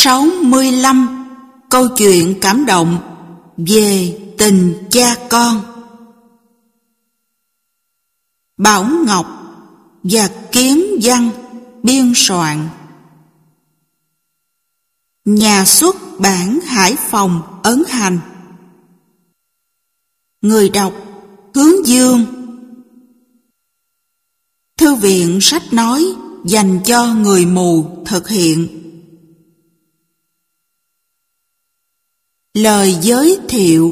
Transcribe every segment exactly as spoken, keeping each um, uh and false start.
sáu mươi lăm. Câu chuyện cảm động về tình cha con. Bảo Ngọc và Kiến Văn biên soạn. Nhà xuất bản Hải Phòng ấn hành. Người đọc Hướng Dương. Thư viện sách nói dành cho người mù thực hiện. Lời giới thiệu.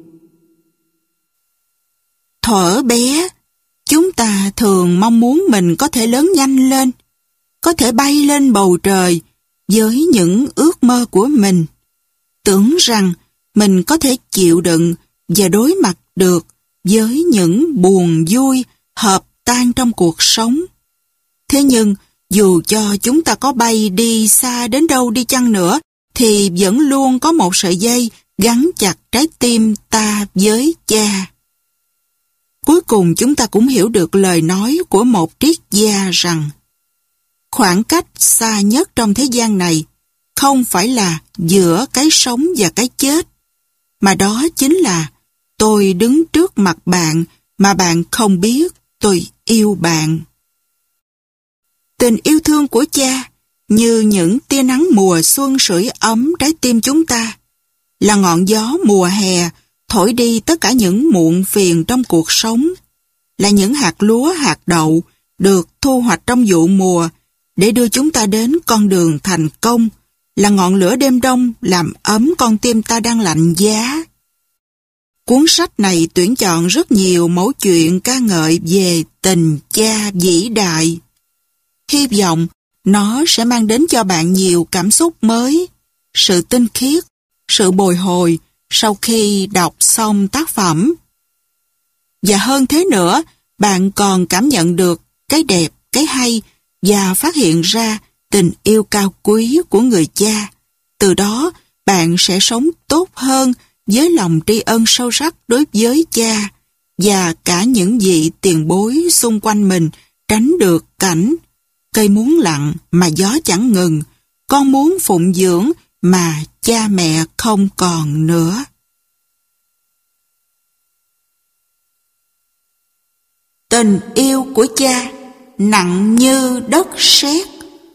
Thuở bé, chúng ta thường mong muốn mình có thể lớn nhanh lên, có thể bay lên bầu trời với những ước mơ của mình. Tưởng rằng mình có thể chịu đựng và đối mặt được với những buồn vui hợp tan trong cuộc sống. Thế nhưng, dù cho chúng ta có bay đi xa đến đâu đi chăng nữa, thì vẫn luôn có một sợi dây gắn chặt trái tim ta với cha. Cuối cùng chúng ta cũng hiểu được lời nói của một triết gia rằng khoảng cách xa nhất trong thế gian này không phải là giữa cái sống và cái chết, mà đó chính là tôi đứng trước mặt bạn mà bạn không biết tôi yêu bạn. Tình yêu thương của cha như những tia nắng mùa xuân sưởi ấm trái tim chúng ta, là ngọn gió mùa hè thổi đi tất cả những muộn phiền trong cuộc sống, là những hạt lúa hạt đậu được thu hoạch trong vụ mùa để đưa chúng ta đến con đường thành công, là ngọn lửa đêm đông làm ấm con tim ta đang lạnh giá. Cuốn sách này tuyển chọn rất nhiều mẫu chuyện ca ngợi về tình cha vĩ đại. Hy vọng nó sẽ mang đến cho bạn nhiều cảm xúc mới, sự tinh khiết, sự bồi hồi sau khi đọc xong tác phẩm. Và hơn thế nữa, bạn còn cảm nhận được cái đẹp, cái hay và phát hiện ra tình yêu cao quý của người cha. Từ đó, bạn sẽ sống tốt hơn với lòng tri ân sâu sắc đối với cha và cả những vị tiền bối xung quanh mình, tránh được cảnh cây muốn lặng mà gió chẳng ngừng, con muốn phụng dưỡng mà cha mẹ không còn nữa. Tình yêu của cha nặng như đất sét.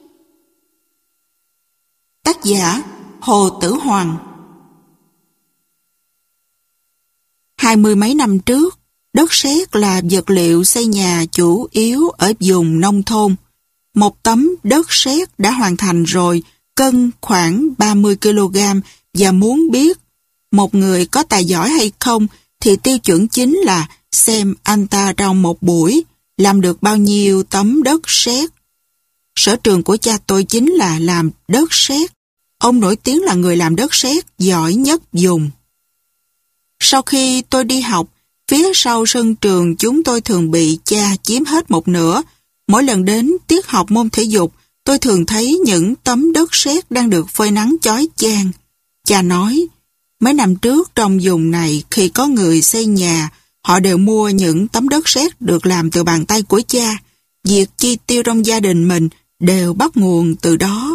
Tác giả Hồ Tử Hoàng. Hai mươi mấy năm trước, đất sét là vật liệu xây nhà chủ yếu ở vùng nông thôn. Một tấm đất sét đã hoàn thành rồi, cân khoảng ba mươi ki lô gam, và muốn biết một người có tài giỏi hay không thì tiêu chuẩn chính là xem anh ta trong một buổi làm được bao nhiêu tấm đất sét. Sở trường của cha tôi chính là làm đất sét. Ông nổi tiếng là người làm đất sét giỏi nhất vùng. Sau khi tôi đi học, phía sau sân trường chúng tôi thường bị cha chiếm hết một nửa. Mỗi lần đến tiết học môn thể dục, tôi thường thấy những tấm đất sét đang được phơi nắng chói chang. Cha nói, mấy năm trước trong vùng này khi có người xây nhà, họ đều mua những tấm đất sét được làm từ bàn tay của cha. Việc chi tiêu trong gia đình mình đều bắt nguồn từ đó.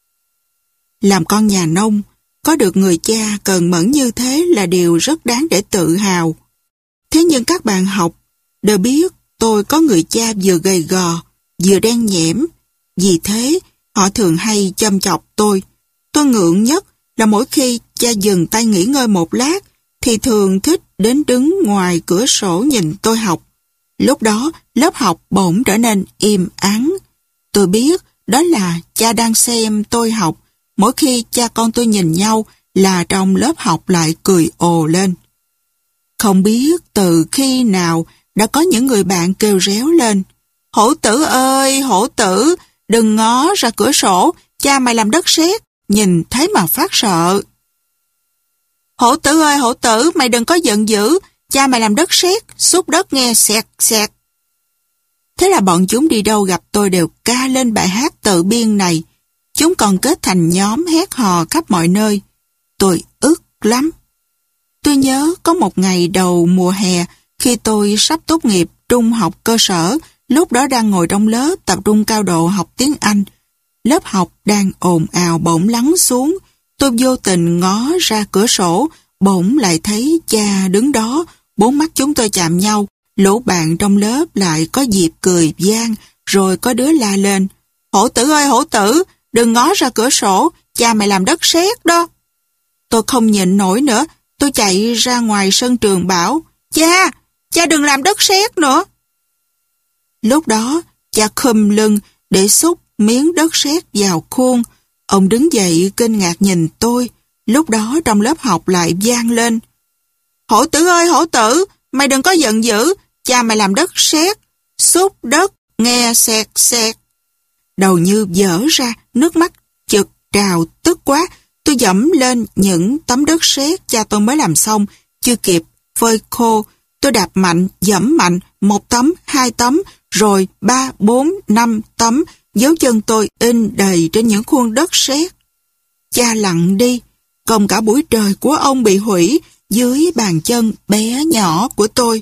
Làm con nhà nông, có được người cha cần mẫn như thế là điều rất đáng để tự hào. Thế nhưng các bạn học đều biết tôi có người cha vừa gầy gò, vừa đen nhẽm. Vì thế, họ thường hay châm chọc tôi. Tôi ngượng nhất là mỗi khi cha dừng tay nghỉ ngơi một lát, thì thường thích đến đứng ngoài cửa sổ nhìn tôi học. Lúc đó, lớp học bỗng trở nên im ắng. Tôi biết đó là cha đang xem tôi học. Mỗi khi cha con tôi nhìn nhau là trong lớp học lại cười ồ lên. Không biết từ khi nào đã có những người bạn kêu réo lên. Hổ Tử ơi, Hổ Tử, đừng ngó ra cửa sổ, cha mày làm đất sét, nhìn thấy mà phát sợ. Hổ Tử ơi, Hổ Tử, mày đừng có giận dữ, cha mày làm đất sét, xúc đất nghe xẹt xẹt. Thế là bọn chúng đi đâu gặp tôi đều ca lên bài hát tự biên này. Chúng còn kết thành nhóm hét hò khắp mọi nơi. Tôi ức lắm. Tôi nhớ có một ngày đầu mùa hè khi tôi sắp tốt nghiệp trung học cơ sở, lúc đó đang ngồi trong lớp tập trung cao độ học tiếng Anh. lớp học đang ồn ào bỗng lắng xuống. Tôi vô tình ngó ra cửa sổ, bỗng lại thấy cha đứng đó. Bốn mắt chúng tôi chạm nhau, lũ bạn trong lớp lại có dịp cười vang, rồi có đứa la lên: "Hổ Tử ơi Hổ Tử, đừng ngó ra cửa sổ, cha mày làm đất sét đó." Tôi không nhịn nổi nữa, tôi chạy ra ngoài sân trường bảo: "Cha, cha đừng làm đất sét nữa." Lúc đó, cha khum lưng để xúc miếng đất sét vào khuôn. Ông đứng dậy kinh ngạc nhìn tôi. Lúc đó trong lớp học lại vang lên: "Hổ Tử ơi Hổ Tử, mày đừng có giận dữ, cha mày làm đất sét, xúc đất nghe xẹt xẹt." Đầu như vỡ ra, nước mắt chực trào, tức quá. Tôi dẫm lên những tấm đất sét cha tôi mới làm xong, chưa kịp phơi khô. Tôi đạp mạnh, dẫm mạnh, một tấm, hai tấm, rồi ba, bốn, năm tấm. Dấu chân tôi in đầy trên những khuôn đất sét. Cha lặng đi, còn cả buổi trời của ông bị hủy dưới bàn chân bé nhỏ của tôi.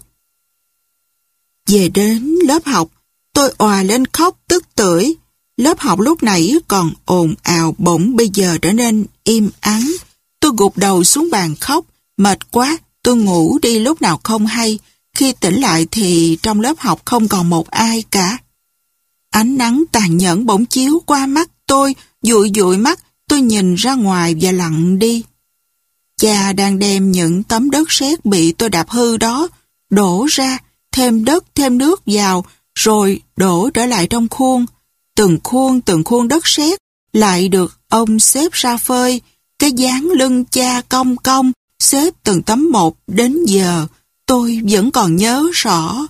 Về đến lớp học, tôi òa lên khóc tức tưởi. Lớp học lúc nãy còn ồn ào bỗng bây giờ trở nên im ắng. Tôi gục đầu xuống bàn khóc, mệt quá, tôi ngủ đi lúc nào không hay. Khi tỉnh lại thì trong lớp học không còn một ai cả. Ánh nắng tàn nhẫn bỗng chiếu qua mắt tôi, dụi dụi mắt, tôi nhìn ra ngoài và lặng đi. Cha đang đem những tấm đất sét bị tôi đạp hư đó đổ ra, thêm đất thêm nước vào, rồi đổ trở lại trong khuôn. Từng khuôn từng khuôn đất sét lại được ông xếp ra phơi. Cái dáng lưng cha cong cong, xếp từng tấm một đến giờ, tôi vẫn còn nhớ rõ.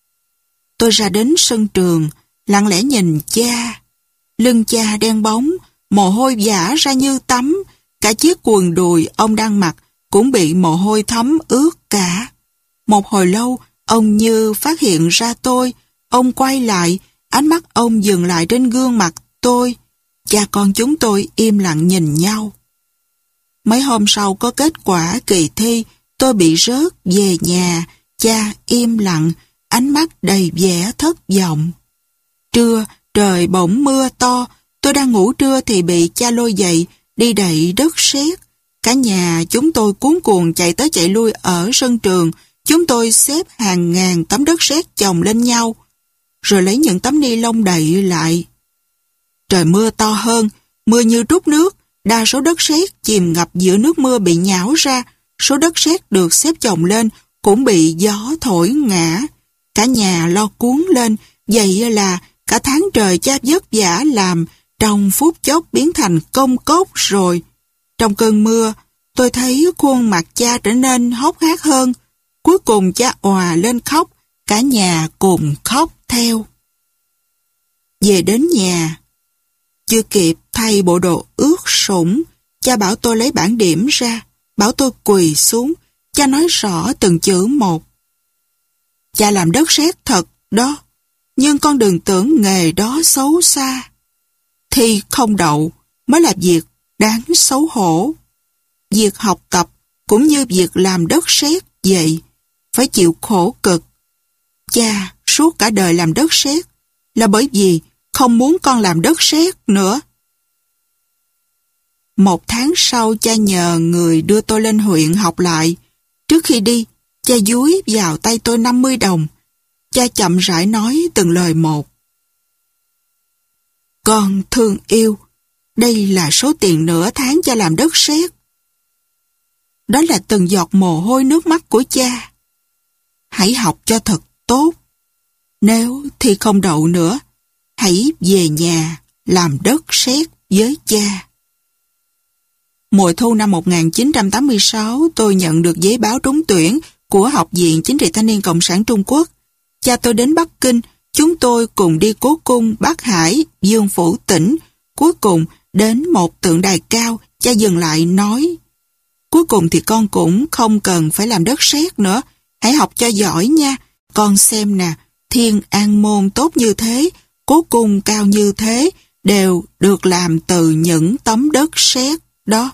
Tôi ra đến sân trường, lặng lẽ nhìn cha. Lưng cha đen bóng, mồ hôi vã ra như tắm. Cả chiếc quần đùi ông đang mặc cũng bị mồ hôi thấm ướt cả. Một hồi lâu, ông như phát hiện ra tôi. Ông quay lại, ánh mắt ông dừng lại trên gương mặt tôi. Cha con chúng tôi im lặng nhìn nhau. Mấy hôm sau có kết quả kỳ thi, tôi bị rớt về nhà. Cha im lặng, ánh mắt đầy vẻ thất vọng. Trưa, trời bỗng mưa to. Tôi đang ngủ trưa thì bị cha lôi dậy, đi đậy đất sét. Cả nhà chúng tôi cuống cuồng chạy tới chạy lui ở sân trường. Chúng tôi xếp hàng ngàn tấm đất sét chồng lên nhau, rồi lấy những tấm ni lông đậy lại. Trời mưa to hơn, mưa như trút nước. Đa số đất sét chìm ngập giữa nước mưa bị nhão ra. Số đất sét được xếp chồng lên cũng bị gió thổi ngã. Cả nhà lo cuống lên, vậy là cả tháng trời cha vất vả làm trong phút chốc biến thành công cốc rồi. Trong cơn mưa, tôi thấy khuôn mặt cha trở nên hốc hác hơn. Cuối cùng cha òa lên khóc, cả nhà cùng khóc theo. Về đến nhà, chưa kịp thay bộ đồ ướt sũng, cha bảo tôi lấy bảng điểm ra, bảo tôi quỳ xuống. Cha nói rõ từng chữ một. Cha làm đất sét thật đó, nhưng con đừng tưởng nghề đó xấu xa. Thi không đậu mới là việc đáng xấu hổ. Việc học tập cũng như việc làm đất sét vậy, phải chịu khổ cực. Cha suốt cả đời làm đất sét là bởi vì không muốn con làm đất sét nữa. Một tháng sau, cha nhờ người đưa tôi lên huyện học lại. Trước khi đi, cha dúi vào tay tôi năm mươi đồng. Cha chậm rãi nói từng lời một. Con thương yêu, đây là số tiền nửa tháng cha làm đất sét. Đó là từng giọt mồ hôi nước mắt của cha. Hãy học cho thật tốt. Nếu thi không đậu nữa, hãy về nhà làm đất sét với cha. Mùa thu năm một nghìn chín trăm tám mươi sáu, tôi nhận được giấy báo trúng tuyển của Học viện Chính trị Thanh niên Cộng sản Trung Quốc. Cha tôi đến Bắc Kinh, chúng tôi cùng đi Cố Cung, Bắc Hải, Dương Phủ tỉnh. Cuối cùng, đến một tượng đài cao, cha dừng lại nói: Cuối cùng thì con cũng không cần phải làm đất sét nữa. Hãy học cho giỏi nha. Con xem nè, Thiên An Môn tốt như thế, Cố Cung cao như thế, đều được làm từ những tấm đất sét đó.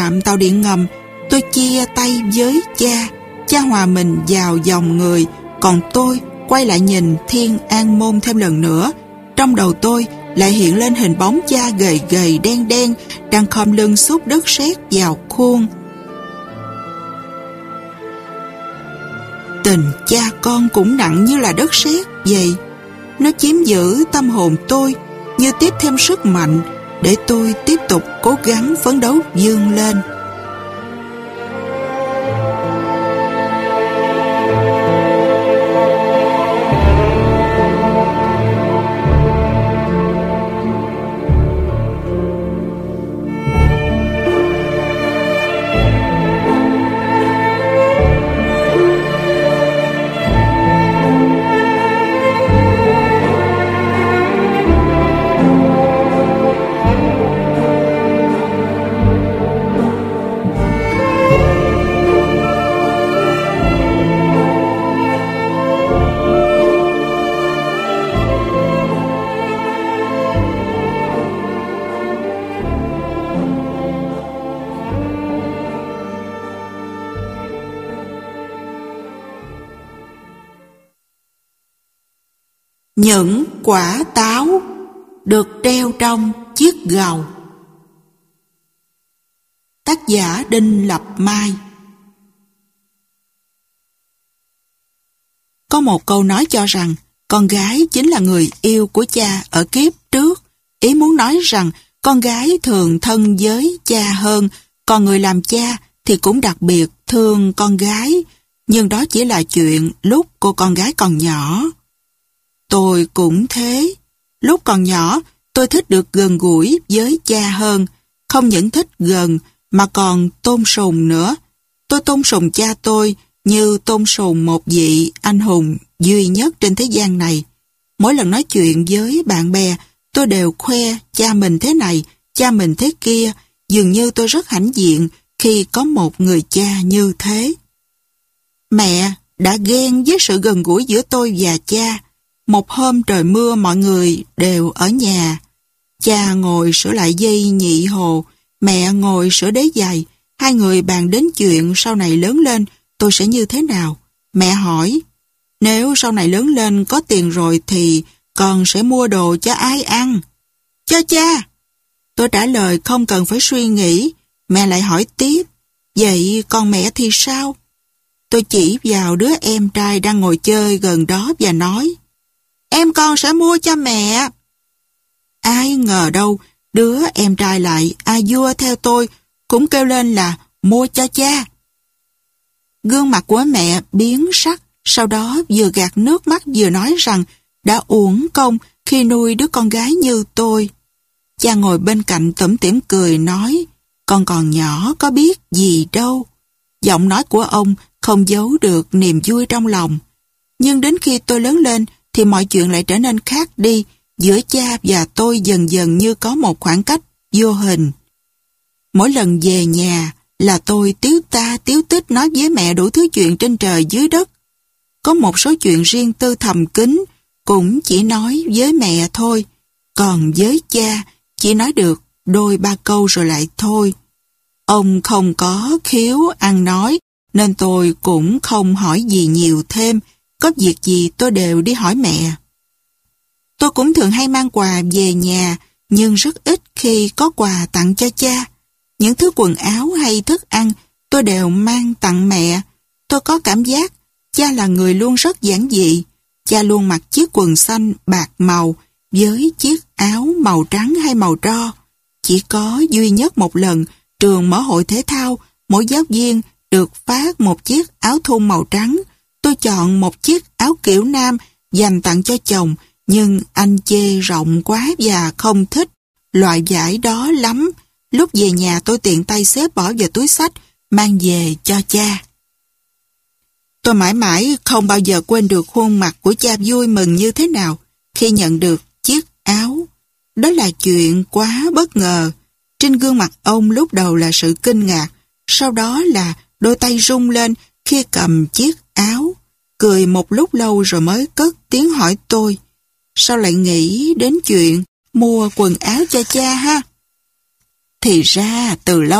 trạm tàu điện ngầm, tôi chia tay với cha. Cha hòa mình vào dòng người, còn tôi quay lại nhìn Thiên An Môn thêm lần nữa. Trong đầu tôi lại hiện lên hình bóng cha gầy gầy đen đen đang khom lưng xúc đất sét vào khuôn. Tình cha con cũng nặng như là đất sét vậy. Nó chiếm giữ tâm hồn tôi, như tiếp thêm sức mạnh để tôi tiếp tục cố gắng phấn đấu vươn lên. Những quả táo được treo trong chiếc gầu. Tác giả Đinh Lập Mai. Có một câu nói cho rằng con gái chính là người yêu của cha ở kiếp trước. Ý muốn nói rằng con gái thường thân với cha hơn, còn người làm cha thì cũng đặc biệt thương con gái. Nhưng đó chỉ là chuyện lúc cô con gái còn nhỏ. Tôi cũng thế. Lúc còn nhỏ, tôi thích được gần gũi với cha hơn. Không những thích gần, mà còn tôn sùng nữa. Tôi tôn sùng cha tôi như tôn sùng một vị anh hùng duy nhất trên thế gian này. Mỗi lần nói chuyện với bạn bè, tôi đều khoe cha mình thế này, cha mình thế kia. Dường như tôi rất hãnh diện khi có một người cha như thế. Mẹ đã ghen với sự gần gũi giữa tôi và cha. Một hôm trời mưa, mọi người đều ở nhà. Cha ngồi sửa lại dây nhị hồ, mẹ ngồi sửa đế giày. Hai người bàn đến chuyện sau này lớn lên tôi sẽ như thế nào. Mẹ hỏi, nếu sau này lớn lên có tiền rồi thì con sẽ mua đồ cho ai ăn? Cho cha. Tôi trả lời không cần phải suy nghĩ. Mẹ lại hỏi tiếp, vậy còn mẹ thì sao? Tôi chỉ vào đứa em trai đang ngồi chơi gần đó và nói, em con sẽ mua cho mẹ. Ai ngờ đâu, đứa em trai lại a vua theo tôi, cũng kêu lên là mua cho cha. Gương mặt của mẹ biến sắc, sau đó vừa gạt nước mắt vừa nói rằng đã uổng công khi nuôi đứa con gái như tôi. Cha ngồi bên cạnh tủm tỉm cười nói, con còn nhỏ có biết gì đâu. Giọng nói của ông không giấu được niềm vui trong lòng. Nhưng đến khi tôi lớn lên thì mọi chuyện lại trở nên khác đi. Giữa cha và tôi dần dần như có một khoảng cách vô hình. Mỗi lần về nhà là tôi tiếu ta tiếu tích nói với mẹ đủ thứ chuyện trên trời dưới đất. Có một số chuyện riêng tư thầm kín cũng chỉ nói với mẹ thôi. Còn với cha chỉ nói được đôi ba câu rồi lại thôi. Ông không có khiếu ăn nói nên tôi cũng không hỏi gì nhiều thêm. Có việc gì tôi đều đi hỏi mẹ. Tôi cũng thường hay mang quà về nhà, nhưng rất ít khi có quà tặng cho cha. Những thứ quần áo hay thức ăn tôi đều mang tặng mẹ. Tôi có cảm giác cha là người luôn rất giản dị. Cha luôn mặc chiếc quần xanh bạc màu với chiếc áo màu trắng hay màu tro. Chỉ có duy nhất một lần trường mở hội thể thao, mỗi giáo viên được phát một chiếc áo thun màu trắng. Tôi chọn một chiếc áo kiểu nam dành tặng cho chồng, nhưng anh chê rộng quá và không thích loại vải đó lắm. Lúc về nhà tôi tiện tay xếp bỏ vào túi xách, mang về cho cha. Tôi mãi mãi không bao giờ quên được khuôn mặt của cha vui mừng như thế nào khi nhận được chiếc áo. Đó là chuyện quá bất ngờ. Trên gương mặt ông lúc đầu là sự kinh ngạc, sau đó là đôi tay rung lên khi cầm chiếc áo. Cười một lúc lâu rồi mới cất tiếng hỏi tôi, sao lại nghĩ đến chuyện mua quần áo cho cha ha? Thì ra từ lâu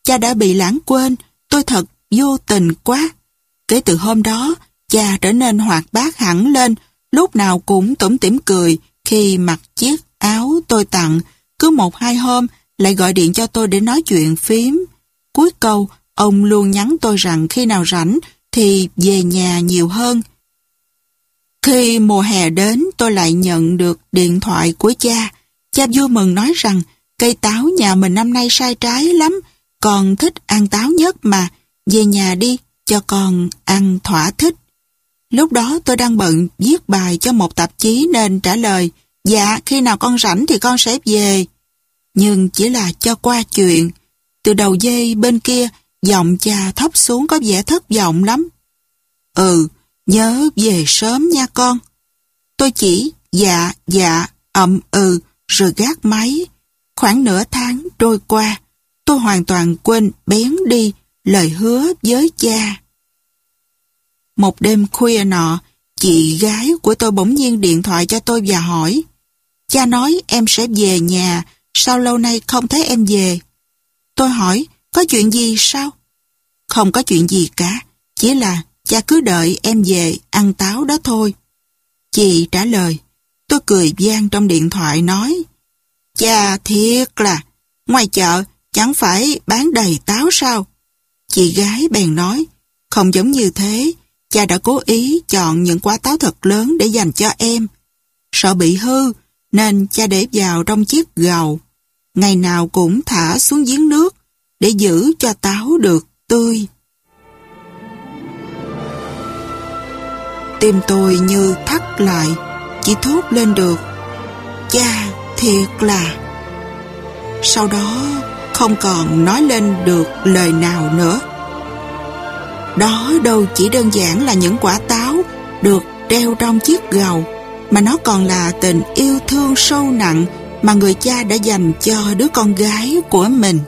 cha đã bị lãng quên, tôi thật vô tình quá. Kể từ hôm đó, cha trở nên hoạt bát hẳn lên, lúc nào cũng tủm tỉm cười khi mặc chiếc áo tôi tặng. Cứ một hai hôm lại gọi điện cho tôi để nói chuyện phím. Cuối câu, ông luôn nhắn tôi rằng khi nào rảnh thì về nhà nhiều hơn. Khi mùa hè đến, tôi lại nhận được điện thoại của cha. Cha vui mừng nói rằng cây táo nhà mình năm nay sai trái lắm, con thích ăn táo nhất mà, về nhà đi, cho con ăn thỏa thích. Lúc đó tôi đang bận viết bài cho một tạp chí nên trả lời, dạ, khi nào con rảnh thì con sẽ về. Nhưng chỉ là cho qua chuyện. Từ đầu dây bên kia, giọng cha thấp xuống có vẻ thất vọng lắm. Ừ, nhớ về sớm nha con. Tôi chỉ dạ, dạ, ậm ừ, rồi gác máy. Khoảng nửa tháng trôi qua, tôi hoàn toàn quên bén đi lời hứa với cha. Một đêm khuya nọ, chị gái của tôi bỗng nhiên điện thoại cho tôi và hỏi, cha nói em sẽ về nhà, sao lâu nay không thấy em về? Tôi hỏi, có chuyện gì sao? Không có chuyện gì cả, chỉ là cha cứ đợi em về ăn táo đó thôi. Chị trả lời. Tôi cười vang trong điện thoại nói, cha thiệt là, ngoài chợ chẳng phải bán đầy táo sao? Chị gái bèn nói, không giống như thế, cha đã cố ý chọn những quả táo thật lớn để dành cho em. Sợ bị hư, nên cha để vào trong chiếc gầu. Ngày nào cũng thả xuống giếng nước, để giữ cho táo được tươi. Tim tôi như thắt lại, chỉ thốt lên được, cha thiệt là. Sau đó không còn nói lên được lời nào nữa. Đó đâu chỉ đơn giản là những quả táo được treo trong chiếc gầu, mà nó còn là tình yêu thương sâu nặng mà người cha đã dành cho đứa con gái của mình.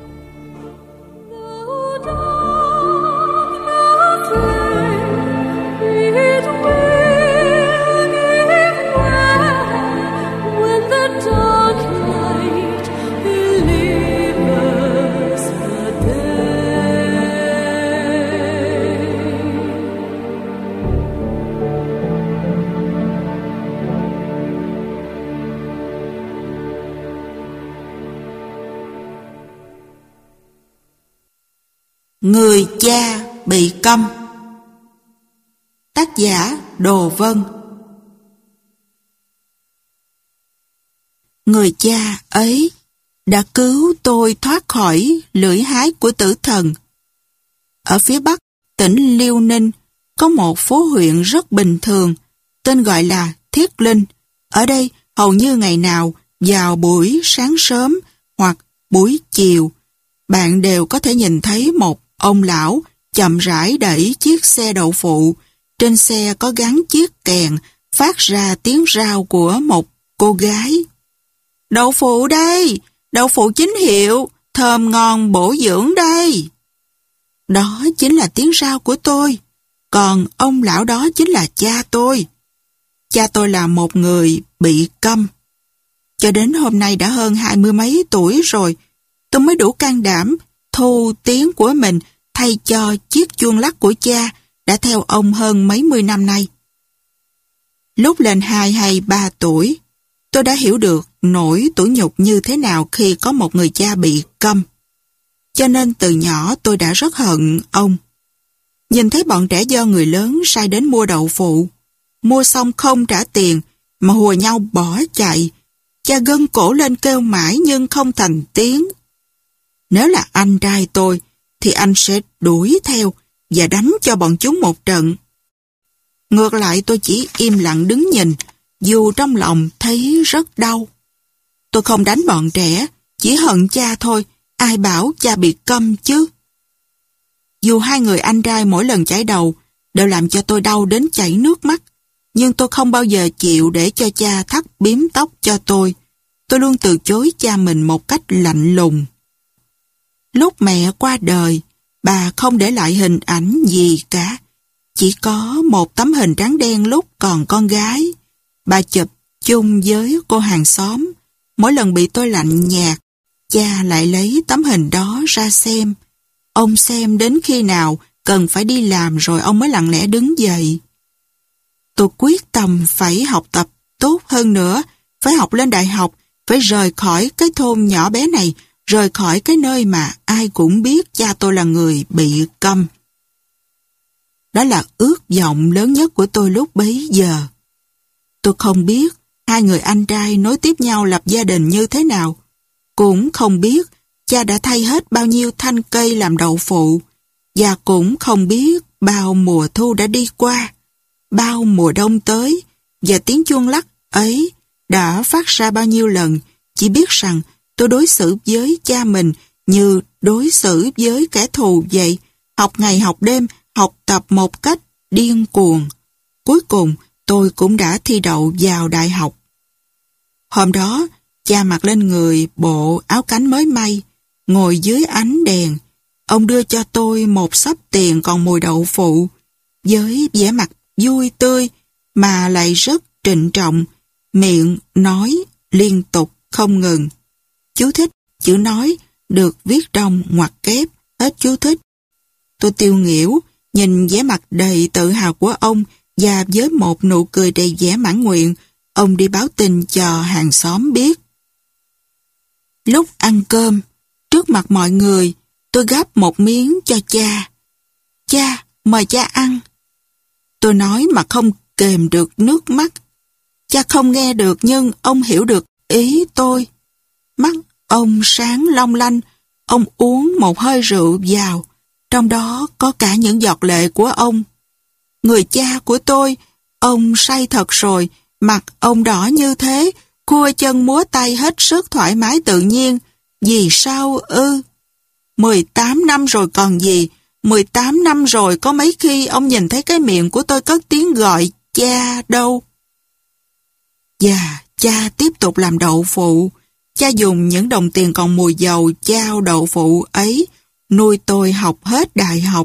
Người cha bị câm. Tác giả Đồ Vân. Người cha ấy đã cứu tôi thoát khỏi lưỡi hái của tử thần. Ở phía bắc tỉnh Liêu Ninh có một phố huyện rất bình thường, tên gọi là Thiết Linh. Ở đây hầu như ngày nào vào buổi sáng sớm hoặc buổi chiều, bạn đều có thể nhìn thấy một ông lão chậm rãi đẩy chiếc xe đậu phụ. Trên xe có gắn chiếc kèn phát ra tiếng rao của một cô gái. Đậu phụ đây, đậu phụ chính hiệu, thơm ngon bổ dưỡng đây. Đó chính là tiếng rao của tôi. Còn ông lão đó chính là cha tôi. Cha tôi là một người bị câm. Cho đến hôm nay đã hơn hai mươi mấy tuổi rồi, tôi mới đủ can đảm thu tiếng của mình thay cho chiếc chuông lắc của cha đã theo ông hơn mấy mươi năm nay. Lúc lên hai hay ba tuổi, tôi đã hiểu được nỗi tủi nhục như thế nào khi có một người cha bị câm. Cho nên từ nhỏ tôi đã rất hận ông. Nhìn thấy bọn trẻ do người lớn sai đến mua đậu phụ, mua xong không trả tiền mà hùa nhau bỏ chạy, cha gân cổ lên kêu mãi nhưng không thành tiếng. Nếu là anh trai tôi, thì anh sẽ đuổi theo và đánh cho bọn chúng một trận. Ngược lại tôi chỉ im lặng đứng nhìn, dù trong lòng thấy rất đau. Tôi không đánh bọn trẻ, chỉ hận cha thôi, ai bảo cha bị câm chứ. Dù hai người anh trai mỗi lần chải đầu đều làm cho tôi đau đến chảy nước mắt, nhưng tôi không bao giờ chịu để cho cha thắt bím tóc cho tôi. Tôi luôn từ chối cha mình một cách lạnh lùng. Lúc mẹ qua đời, bà không để lại hình ảnh gì cả. Chỉ có một tấm hình trắng đen lúc còn con gái. Bà chụp chung với cô hàng xóm. Mỗi lần bị tôi lạnh nhạt, cha lại lấy tấm hình đó ra xem. Ông xem đến khi nào cần phải đi làm rồi ông mới lặng lẽ đứng dậy. Tôi quyết tâm phải học tập tốt hơn nữa, phải học lên đại học, phải rời khỏi cái thôn nhỏ bé này, rời khỏi cái nơi mà ai cũng biết cha tôi là người bị câm. Đó là ước vọng lớn nhất của tôi lúc bấy giờ. Tôi không biết hai người anh trai nối tiếp nhau lập gia đình như thế nào. Cũng không biết cha đã thay hết bao nhiêu thanh cây làm đậu phụ. Và cũng không biết bao mùa thu đã đi qua, bao mùa đông tới, và tiếng chuông lắc ấy đã phát ra bao nhiêu lần. Chỉ biết rằng tôi đối xử với cha mình như đối xử với kẻ thù vậy. Học ngày học đêm, học tập một cách điên cuồng. Cuối cùng tôi cũng đã thi đậu vào đại học. Hôm đó, cha mặc lên người bộ áo cánh mới may, ngồi dưới ánh đèn. Ông đưa cho tôi một xấp tiền còn mùi đậu phụ, với vẻ mặt vui tươi mà lại rất trịnh trọng, miệng nói liên tục không ngừng. Chú thích, chữ nói được viết trong ngoặc kép, hết chú thích. Tôi tiêu nghỉu, nhìn vẻ mặt đầy tự hào của ông và với một nụ cười đầy vẻ mãn nguyện, ông đi báo tin cho hàng xóm biết. Lúc ăn cơm, trước mặt mọi người, tôi gắp một miếng cho cha. Cha, mời cha ăn. Tôi nói mà không kềm được nước mắt. Cha không nghe được nhưng ông hiểu được ý tôi. Mắt ông sáng long lanh, ông uống một hơi rượu vào, trong đó có cả những giọt lệ của ông. Người cha của tôi, ông say thật rồi, mặt ông đỏ như thế, cua chân múa tay hết sức thoải mái tự nhiên. Vì sao ư? mười tám năm rồi còn gì, mười tám năm rồi có mấy khi ông nhìn thấy cái miệng của tôi cất tiếng gọi cha đâu. Và cha tiếp tục làm đậu phụ. Cha dùng những đồng tiền còn mùi dầu chao đậu phụ ấy nuôi tôi học hết đại học.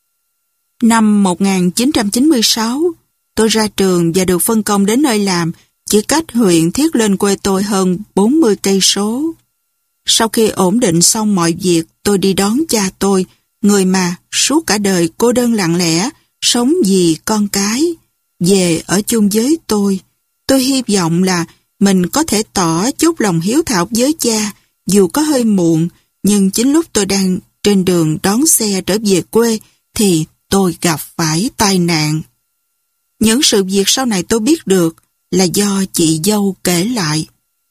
Năm một nghìn chín trăm chín mươi sáu, tôi ra trường và được phân công đến nơi làm chỉ cách huyện Thiết Lên quê tôi hơn bốn mươi cây số. Sau khi ổn định xong mọi việc, tôi đi đón cha tôi, người mà suốt cả đời cô đơn lặng lẽ, sống vì con cái, về ở chung với tôi. Tôi hy vọng là mình có thể tỏ chút lòng hiếu thảo với cha, dù có hơi muộn, nhưng chính lúc tôi đang trên đường đón xe trở về quê, thì tôi gặp phải tai nạn. Những sự việc sau này tôi biết được là do chị dâu kể lại.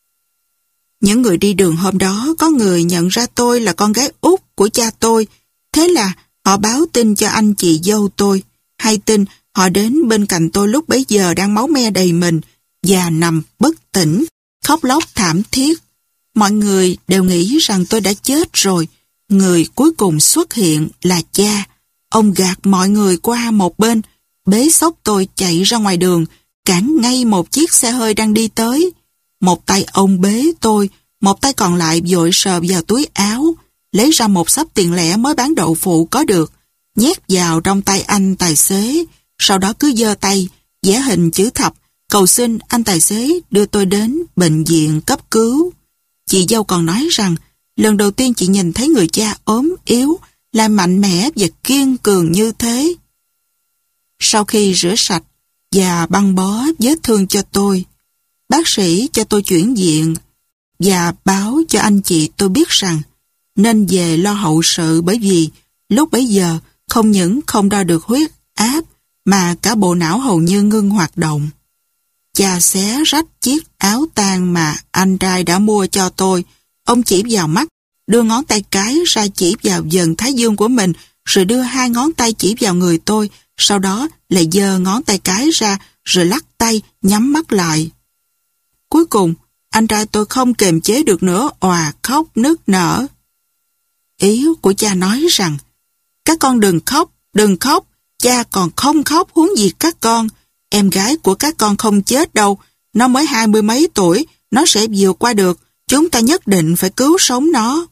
Những người đi đường hôm đó có người nhận ra tôi là con gái út của cha tôi, thế là họ báo tin cho anh chị dâu tôi. Hay tin, họ đến bên cạnh tôi lúc bấy giờ đang máu me đầy mình và nằm bất tỉnh, khóc lóc thảm thiết. Mọi người đều nghĩ rằng tôi đã chết rồi. Người cuối cùng xuất hiện là cha. Ông gạt mọi người qua một bên, bế xốc tôi chạy ra ngoài đường, cản ngay một chiếc xe hơi đang đi tới. Một tay ông bế tôi, một tay còn lại vội sờ vào túi áo, lấy ra một xấp tiền lẻ mới bán đậu phụ có được, nhét vào trong tay anh tài xế, sau đó cứ giơ tay, vẽ hình chữ thập, cầu xin anh tài xế đưa tôi đến bệnh viện cấp cứu. Chị dâu còn nói rằng, lần đầu tiên chị nhìn thấy người cha ốm yếu, lại mạnh mẽ và kiên cường như thế. Sau khi rửa sạch và băng bó vết thương cho tôi, bác sĩ cho tôi chuyển viện và báo cho anh chị tôi biết rằng nên về lo hậu sự, bởi vì lúc bấy giờ không những không đo được huyết áp mà cả bộ não hầu như ngưng hoạt động. Cha xé rách chiếc áo tang mà anh trai đã mua cho tôi. Ông chỉ vào mắt, đưa ngón tay cái ra chỉ vào dần thái dương của mình, rồi đưa hai ngón tay chỉ vào người tôi, sau đó lại giơ ngón tay cái ra, rồi lắc tay, nhắm mắt lại. Cuối cùng, anh trai tôi không kiềm chế được nữa, òa khóc nức nở. Ý của cha nói rằng, các con đừng khóc, đừng khóc, cha còn không khóc huống gì các con. Em gái của các con không chết đâu, nó mới hai mươi mấy tuổi, nó sẽ vượt qua được, chúng ta nhất định phải cứu sống nó.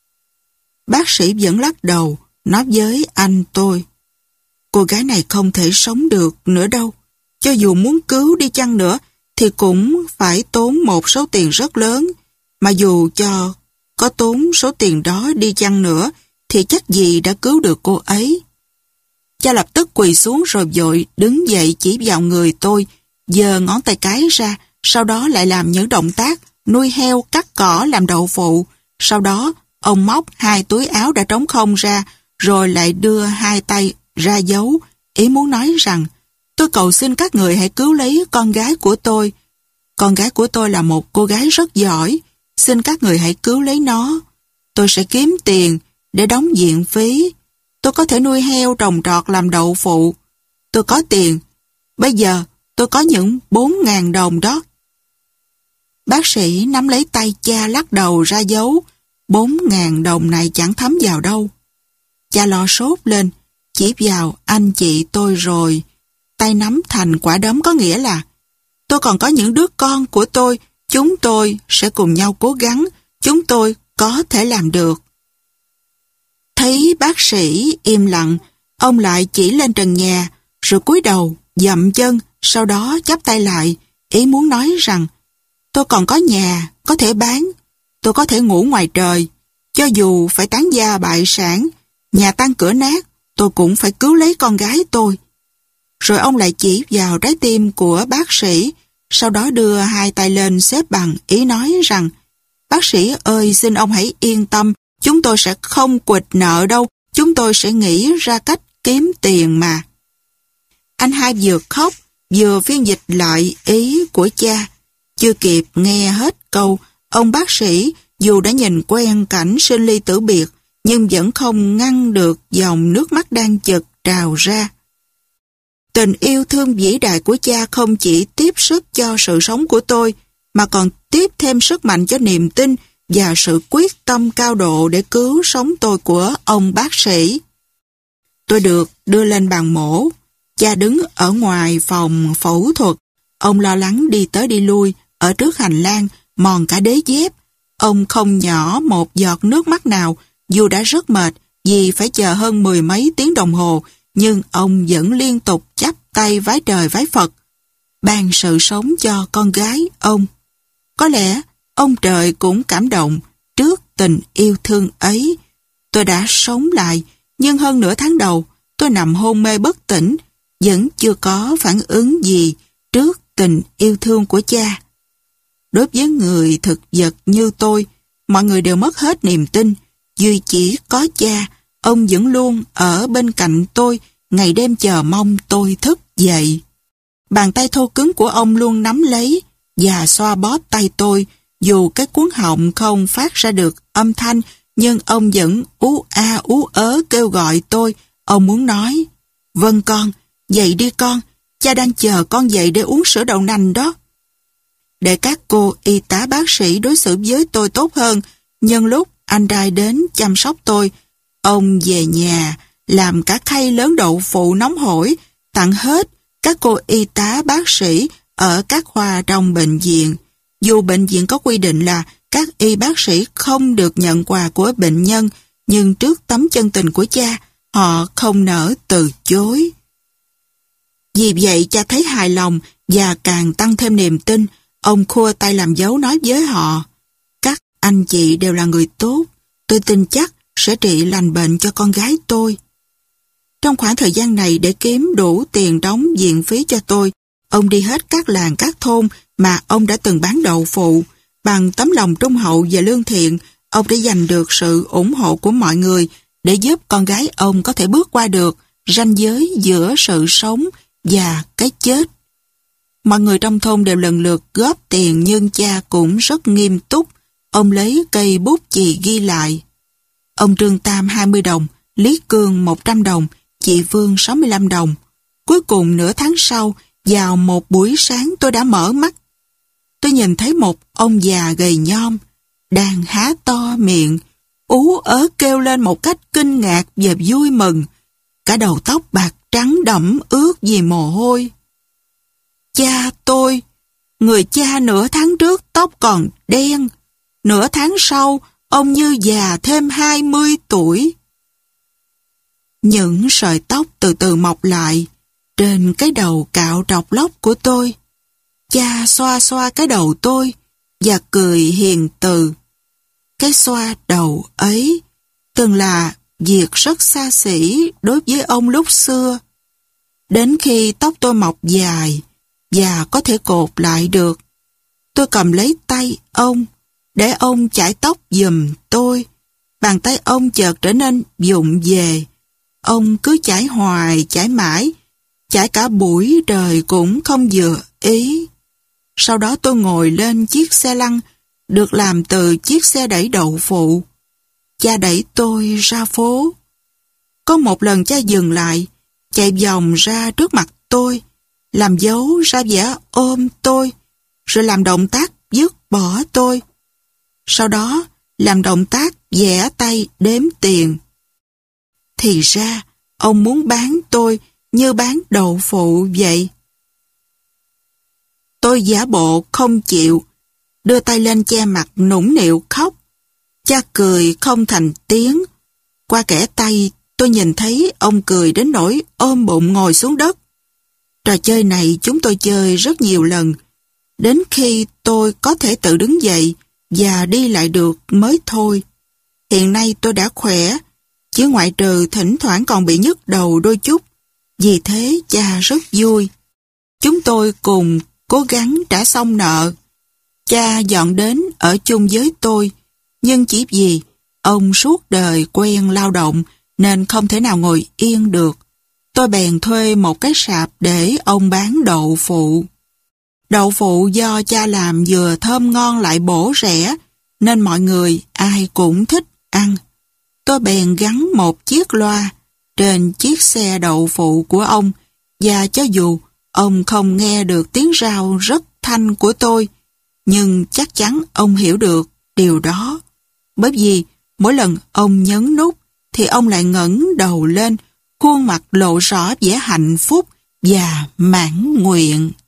Bác sĩ vẫn lắc đầu, nói với anh tôi, cô gái này không thể sống được nữa đâu, cho dù muốn cứu đi chăng nữa, thì cũng phải tốn một số tiền rất lớn, mà dù cho có tốn số tiền đó đi chăng nữa, thì chắc gì đã cứu được cô ấy. Cha lập tức quỳ xuống rồi vội đứng dậy chỉ vào người tôi, giơ ngón tay cái ra, sau đó lại làm những động tác nuôi heo, cắt cỏ, làm đậu phụ. Sau đó, ông móc hai túi áo đã trống không ra, rồi lại đưa hai tay ra dấu, ý muốn nói rằng, tôi cầu xin các người hãy cứu lấy con gái của tôi. Con gái của tôi là một cô gái rất giỏi, xin các người hãy cứu lấy nó. Tôi sẽ kiếm tiền để đóng viện phí. Tôi có thể nuôi heo, trồng trọt, làm đậu phụ. Tôi có tiền. Bây giờ tôi có những bốn ngàn đồng đó. Bác sĩ nắm lấy tay cha lắc đầu ra dấu. Bốn ngàn đồng này chẳng thấm vào đâu. Cha lo sốt lên, chỉ vào anh chị tôi rồi. Tay nắm thành quả đấm có nghĩa là tôi còn có những đứa con của tôi, chúng tôi sẽ cùng nhau cố gắng, chúng tôi có thể làm được. Thấy bác sĩ im lặng, ông lại chỉ lên trần nhà, rồi cúi đầu, dậm chân, sau đó chắp tay lại, ý muốn nói rằng tôi còn có nhà, có thể bán, tôi có thể ngủ ngoài trời, cho dù phải tán gia bại sản, nhà tan cửa nát, tôi cũng phải cứu lấy con gái tôi. Rồi ông lại chỉ vào trái tim của bác sĩ, sau đó đưa hai tay lên xếp bằng, ý nói rằng bác sĩ ơi, xin ông hãy yên tâm, chúng tôi sẽ không quỵt nợ đâu, chúng tôi sẽ nghĩ ra cách kiếm tiền mà. Anh hai vừa khóc, vừa phiên dịch lại ý của cha. Chưa kịp nghe hết câu, ông bác sĩ dù đã nhìn quen cảnh sinh ly tử biệt, nhưng vẫn không ngăn được dòng nước mắt đang chực trào ra. Tình yêu thương vĩ đại của cha không chỉ tiếp sức cho sự sống của tôi, mà còn tiếp thêm sức mạnh cho niềm tin và sự quyết tâm cao độ để cứu sống tôi của ông bác sĩ. Tôi được đưa lên bàn mổ. Cha đứng ở ngoài phòng phẫu thuật. Ông lo lắng đi tới đi lui, ở trước hành lang, mòn cả đế dép. Ông không nhỏ một giọt nước mắt nào, dù đã rất mệt vì phải chờ hơn mười mấy tiếng đồng hồ, nhưng ông vẫn liên tục chắp tay vái trời vái Phật, ban sự sống cho con gái ông. Có lẽ ông trời cũng cảm động trước tình yêu thương ấy. Tôi đã sống lại, nhưng hơn nửa tháng đầu, tôi nằm hôn mê bất tỉnh, vẫn chưa có phản ứng gì trước tình yêu thương của cha. Đối với người thực vật như tôi, mọi người đều mất hết niềm tin, duy chỉ có cha, ông vẫn luôn ở bên cạnh tôi, ngày đêm chờ mong tôi thức dậy. Bàn tay thô cứng của ông luôn nắm lấy và xoa bóp tay tôi, dù cái cuống họng không phát ra được âm thanh, nhưng ông vẫn ú a ú ớ kêu gọi tôi. Ông muốn nói, vâng con, dậy đi con, cha đang chờ con dậy để uống sữa đậu nành đó. Để các cô y tá bác sĩ đối xử với tôi tốt hơn, nhân lúc anh trai đến chăm sóc tôi, ông về nhà làm cả khay lớn đậu phụ nóng hổi, tặng hết các cô y tá bác sĩ ở các khoa trong bệnh viện. Dù bệnh viện có quy định là các y bác sĩ không được nhận quà của bệnh nhân, nhưng trước tấm chân tình của cha, họ không nỡ từ chối. Vì vậy cha thấy hài lòng và càng tăng thêm niềm tin. Ông khua tay làm dấu nói với họ, các anh chị đều là người tốt, tôi tin chắc sẽ trị lành bệnh cho con gái tôi. Trong khoảng thời gian này, để kiếm đủ tiền đóng viện phí cho tôi, ông đi hết các làng các thôn mà ông đã từng bán đậu phụ. Bằng tấm lòng trung hậu và lương thiện, ông đã giành được sự ủng hộ của mọi người để giúp con gái ông có thể bước qua được ranh giới giữa sự sống và cái chết. Mọi người trong thôn đều lần lượt góp tiền, nhưng cha cũng rất nghiêm túc. Ông lấy cây bút chì ghi lại. Ông Trương Tam hai mươi đồng, Lý Cương một trăm đồng, chị Vương sáu mươi lăm đồng. Cuối cùng nửa tháng sau, vào một buổi sáng tôi đã mở mắt. Tôi nhìn thấy một ông già gầy nhom, đang há to miệng, ú ớ kêu lên một cách kinh ngạc và vui mừng. Cả đầu tóc bạc trắng đẫm ướt vì mồ hôi. Cha tôi, người cha nửa tháng trước tóc còn đen, nửa tháng sau ông như già thêm hai mươi tuổi. Những sợi tóc từ từ mọc lại trên cái đầu cạo trọc lóc của tôi. Cha xoa xoa cái đầu tôi và cười hiền từ. Cái xoa đầu ấy từng là việc rất xa xỉ đối với ông lúc xưa. Đến khi tóc tôi mọc dài và có thể cột lại được, tôi cầm lấy tay ông để ông chải tóc giùm tôi. Bàn tay ông chợt trở nên vụng về. Ông cứ chải hoài, chải mãi, chải cả buổi trời cũng không vừa ý. Sau đó tôi ngồi lên chiếc xe lăn được làm từ chiếc xe đẩy đậu phụ. Cha đẩy tôi ra phố. Có một lần cha dừng lại, chạy vòng ra trước mặt tôi, làm dấu ra vẻ ôm tôi, rồi làm động tác dứt bỏ tôi. Sau đó làm động tác vẽ tay đếm tiền. Thì ra ông muốn bán tôi như bán đậu phụ vậy. Tôi giả bộ không chịu, đưa tay lên che mặt nũng nịu khóc. Cha cười không thành tiếng. Qua kẽ tay tôi nhìn thấy ông cười đến nỗi ôm bụng ngồi xuống đất. Trò chơi này chúng tôi chơi rất nhiều lần, đến khi tôi có thể tự đứng dậy và đi lại được mới thôi. Hiện nay tôi đã khỏe, chỉ ngoại trừ thỉnh thoảng còn bị nhức đầu đôi chút. Vì thế cha rất vui. Chúng tôi cùng cố gắng trả xong nợ. Cha dọn đến ở chung với tôi, nhưng chỉ vì ông suốt đời quen lao động nên không thể nào ngồi yên được. Tôi bèn thuê một cái sạp để ông bán đậu phụ. Đậu phụ do cha làm vừa thơm ngon lại bổ rẻ, nên mọi người ai cũng thích ăn. Tôi bèn gắn một chiếc loa trên chiếc xe đậu phụ của ông, và cho dù ông không nghe được tiếng rao rất thanh của tôi, nhưng chắc chắn ông hiểu được điều đó. Bởi vì mỗi lần ông nhấn nút thì ông lại ngẩng đầu lên, khuôn mặt lộ rõ vẻ hạnh phúc và mãn nguyện.